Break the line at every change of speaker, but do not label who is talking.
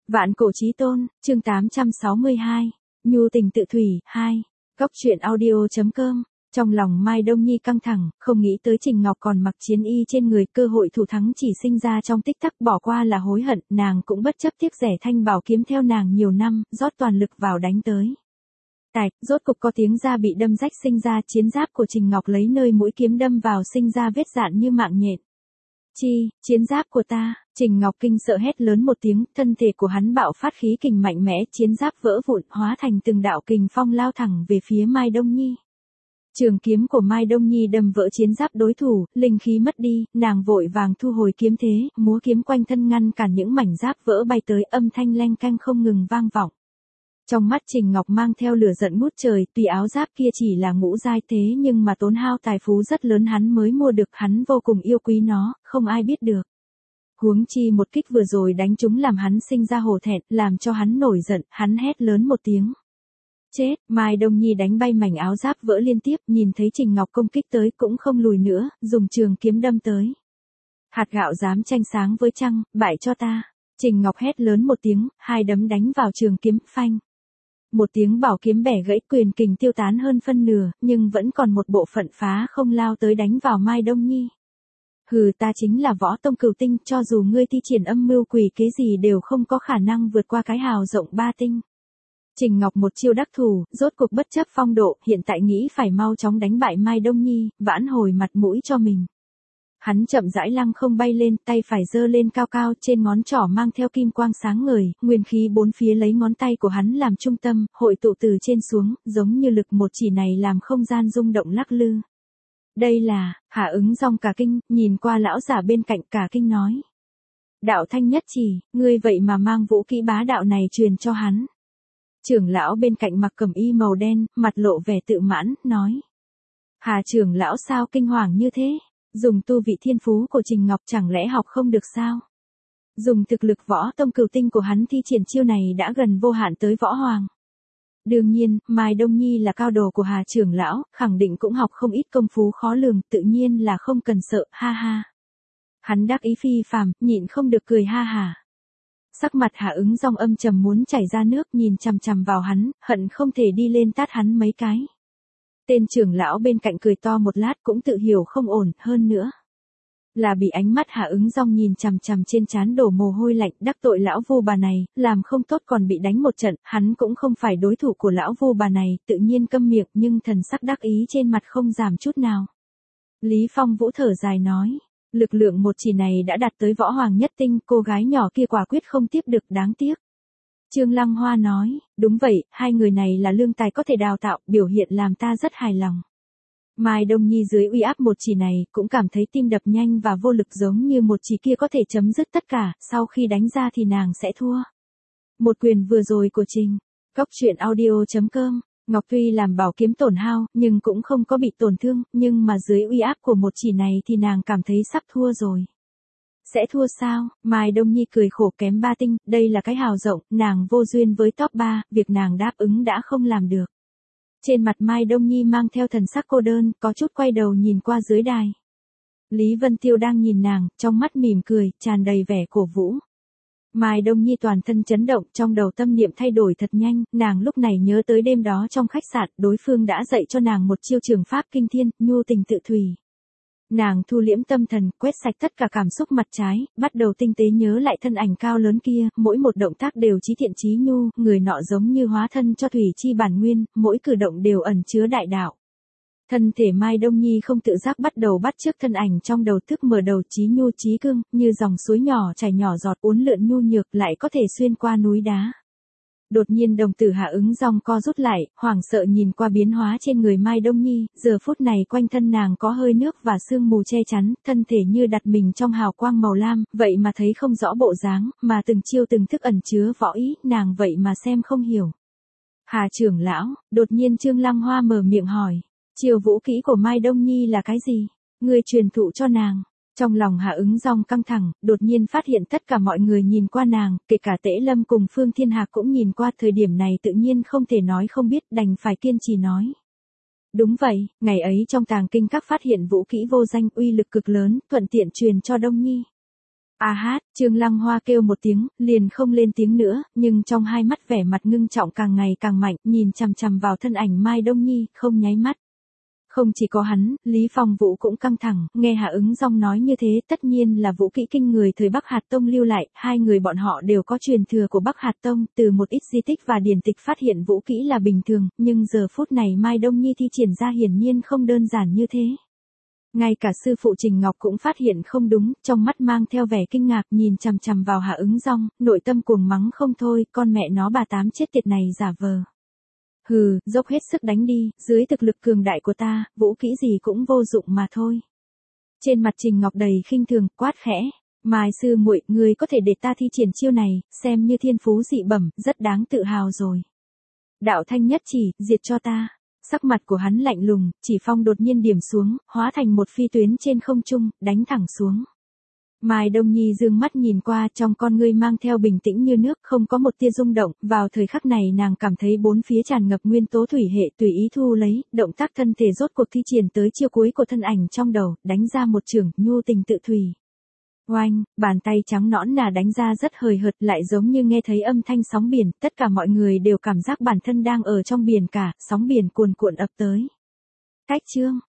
Vạn cổ chí tôn, chương 862. Nhu tình tự thủy, 2. Góc truyện audio.com. Trong lòng Mai Đông Nhi căng thẳng, không nghĩ tới Trình Ngọc còn mặc chiến y trên người, cơ hội thủ thắng chỉ sinh ra trong tích tắc, bỏ qua là hối hận, nàng cũng bất chấp tiếc rẻ thanh bảo kiếm theo nàng nhiều năm, rót toàn lực vào đánh tới. Tạch, rốt cục có tiếng da bị đâm rách sinh ra, chiến giáp của Trình Ngọc lấy nơi mũi kiếm đâm vào sinh ra vết rạn như mạng nhện. Chi, chiến giáp của ta, Trình Ngọc kinh sợ hét lớn một tiếng, thân thể của hắn bạo phát khí kình mạnh mẽ, chiến giáp vỡ vụn, hóa thành từng đạo kình phong lao thẳng về phía Mai Đông Nhi. Trường kiếm của Mai Đông Nhi đâm vỡ chiến giáp đối thủ, linh khí mất đi, nàng vội vàng thu hồi kiếm thế, múa kiếm quanh thân ngăn cản những mảnh giáp vỡ bay tới, âm thanh leng keng không ngừng vang vọng. Trong mắt Trình Ngọc mang theo lửa giận ngút trời, tuy áo giáp kia chỉ là ngũ giai thế nhưng mà tốn hao tài phú rất lớn hắn mới mua được, hắn vô cùng yêu quý nó, không ai biết được. Huống chi một kích vừa rồi đánh trúng làm hắn sinh ra hổ thẹn, làm cho hắn nổi giận, hắn hét lớn một tiếng. Chết, Mai Đông Nhi đánh bay mảnh áo giáp vỡ liên tiếp, nhìn thấy Trình Ngọc công kích tới cũng không lùi nữa, dùng trường kiếm đâm tới. Hạt gạo dám tranh sáng với trăng, bại cho ta. Trình Ngọc hét lớn một tiếng, hai đấm đánh vào trường kiếm, phanh. Một tiếng bảo kiếm bẻ gãy, quyền kình tiêu tán hơn phân nửa, nhưng vẫn còn một bộ phận phá không lao tới đánh vào Mai Đông Nhi. Hừ, ta chính là Võ Tông Cửu Tinh, cho dù ngươi thi triển âm mưu quỷ kế gì đều không có khả năng vượt qua cái hào rộng ba tinh. Trình Ngọc một chiêu đắc thủ, rốt cuộc bất chấp phong độ, hiện tại nghĩ phải mau chóng đánh bại Mai Đông Nhi, vãn hồi mặt mũi cho mình. Hắn chậm rãi lăng không bay lên, tay phải giơ lên cao cao, trên ngón trỏ mang theo kim quang sáng ngời, nguyên khí bốn phía lấy ngón tay của hắn làm trung tâm, hội tụ từ trên xuống, giống như lực một chỉ này làm không gian rung động lắc lư. Đây là, Hạ Ứng Dòng cả kinh, nhìn qua lão giả bên cạnh cả kinh nói. Đạo thanh nhất chỉ, ngươi vậy mà mang vũ kỹ bá đạo này truyền cho hắn. Trưởng lão bên cạnh mặc cẩm y màu đen, mặt lộ vẻ tự mãn, nói. Hà trưởng lão sao kinh hoàng như thế? Dùng tu vị thiên phú của Trình Ngọc chẳng lẽ học không được sao? Dùng thực lực Võ Tông Cửu Tinh của hắn thi triển chiêu này đã gần vô hạn tới Võ Hoàng. Đương nhiên, Mai Đông Nhi là cao đồ của Hà trưởng lão, khẳng định cũng học không ít công phu khó lường, tự nhiên là không cần sợ, ha ha. Hắn đắc ý phi phàm, nhịn không được cười ha ha. Sắc mặt Hạ Ứng Dòng âm trầm muốn chảy ra nước, nhìn chằm chằm vào hắn, hận không thể đi lên tát hắn mấy cái. Tên trưởng lão bên cạnh cười to một lát cũng tự hiểu không ổn, hơn nữa. Là bị ánh mắt Hạ Ứng Dòng nhìn chằm chằm trên trán đổ mồ hôi lạnh, đắc tội lão vu bà này, làm không tốt còn bị đánh một trận, hắn cũng không phải đối thủ của lão vu bà này, tự nhiên câm miệng nhưng thần sắc đắc ý trên mặt không giảm chút nào. Lý Phong Vũ thở dài nói. Lực lượng một chỉ này đã đạt tới Võ Hoàng nhất tinh, cô gái nhỏ kia quả quyết không tiếp được, đáng tiếc. Trương Lăng Hoa nói, đúng vậy, hai người này là lương tài có thể đào tạo, biểu hiện làm ta rất hài lòng. Mai Đông Nhi dưới uy áp một chỉ này, cũng cảm thấy tim đập nhanh và vô lực, giống như một chỉ kia có thể chấm dứt tất cả, sau khi đánh ra thì nàng sẽ thua. Một quyền vừa rồi của Trình. Góc truyện audio.com. Ngọc tuy làm bảo kiếm tổn hao, nhưng cũng không có bị tổn thương, nhưng mà dưới uy áp của một chỉ này thì nàng cảm thấy sắp thua rồi. Sẽ thua sao? Mai Đông Nhi cười khổ, kém ba tinh, đây là cái hào rộng, nàng vô duyên với top 3, việc nàng đáp ứng đã không làm được. Trên mặt Mai Đông Nhi mang theo thần sắc cô đơn, có chút quay đầu nhìn qua dưới đài. Lý Vân Tiêu đang nhìn nàng, trong mắt mỉm cười, tràn đầy vẻ cổ vũ. Mai Đông Nhi toàn thân chấn động, trong đầu tâm niệm thay đổi thật nhanh, nàng lúc này nhớ tới đêm đó trong khách sạn, đối phương đã dạy cho nàng một chiêu trường pháp kinh thiên, nhu tình tự thủy. Nàng thu liễm tâm thần, quét sạch tất cả cảm xúc mặt trái, bắt đầu tinh tế nhớ lại thân ảnh cao lớn kia, mỗi một động tác đều chí thiện chí nhu, người nọ giống như hóa thân cho thủy chi bản nguyên, mỗi cử động đều ẩn chứa đại đạo. Thân thể Mai Đông Nhi không tự giác bắt đầu bắt chước thân ảnh trong đầu, thức mở đầu chí nhu chí cương, như dòng suối nhỏ chảy nhỏ giọt uốn lượn nhu nhược, lại có thể xuyên qua núi đá. Đột nhiên đồng tử Hạ Ứng Dòng co rút lại, hoảng sợ nhìn qua biến hóa trên người Mai Đông Nhi, giờ phút này quanh thân nàng có hơi nước và sương mù che chắn, thân thể như đặt mình trong hào quang màu lam, vậy mà thấy không rõ bộ dáng, mà từng chiêu từng thức ẩn chứa võ ý, nàng vậy mà xem không hiểu. Hà trưởng lão, đột nhiên Trương Lăng Hoa mở miệng hỏi. Chiêu vũ kỹ của Mai Đông Nhi là cái gì? Ngươi truyền thụ cho nàng. Trong lòng Hạ Ứng Dòng căng thẳng, đột nhiên phát hiện tất cả mọi người nhìn qua nàng, kể cả Tễ Lâm cùng Phương Thiên Hạc cũng nhìn qua, thời điểm này tự nhiên không thể nói không biết, đành phải kiên trì nói. Đúng vậy, ngày ấy trong tàng kinh các phát hiện vũ kỹ vô danh, uy lực cực lớn, thuận tiện truyền cho Đông Nhi. A hát, Trương Lăng Hoa kêu một tiếng, liền không lên tiếng nữa, nhưng trong hai mắt vẻ mặt ngưng trọng càng ngày càng mạnh, nhìn chằm chằm vào thân ảnh Mai Đông Nhi, không nháy mắt. Không chỉ có hắn, Lý Phong Vũ cũng căng thẳng, nghe Hạ Ứng Dong nói như thế tất nhiên là vũ kỹ kinh người thời Bắc Hạt Tông lưu lại, hai người bọn họ đều có truyền thừa của Bắc Hạt Tông, từ một ít di tích và điển tịch phát hiện vũ kỹ là bình thường, nhưng giờ phút này Mai Đông Nhi thi triển ra hiển nhiên không đơn giản như thế. Ngay cả sư phụ Trình Ngọc cũng phát hiện không đúng, trong mắt mang theo vẻ kinh ngạc nhìn chằm chằm vào Hạ Ứng Dong, nội tâm cuồng mắng không thôi, con mẹ nó bà tám chết tiệt này giả vờ. Hừ, dốc hết sức đánh đi, dưới thực lực cường đại của ta, vũ kỹ gì cũng vô dụng mà thôi. Trên mặt Trình Ngọc đầy khinh thường, quát khẽ. Mai sư muội, ngươi có thể để ta thi triển chiêu này, xem như thiên phú dị bẩm, rất đáng tự hào rồi. Đạo thanh nhất chỉ, diệt cho ta. Sắc mặt của hắn lạnh lùng, chỉ phong đột nhiên điểm xuống, hóa thành một phi tuyến trên không trung, đánh thẳng xuống. Mai Đông Nhi dương mắt nhìn qua, trong con ngươi mang theo bình tĩnh như nước, không có một tia rung động, vào thời khắc này nàng cảm thấy bốn phía tràn ngập nguyên tố thủy hệ, tùy ý thu lấy, động tác thân thể rốt cuộc thi triển tới chiêu cuối của thân ảnh trong đầu, đánh ra một chưởng, nhu tình tự thủy. Oanh, bàn tay trắng nõn nà đánh ra rất hời hợt, lại giống như nghe thấy âm thanh sóng biển, tất cả mọi người đều cảm giác bản thân đang ở trong biển cả, sóng biển cuồn cuộn ập tới. Cách chương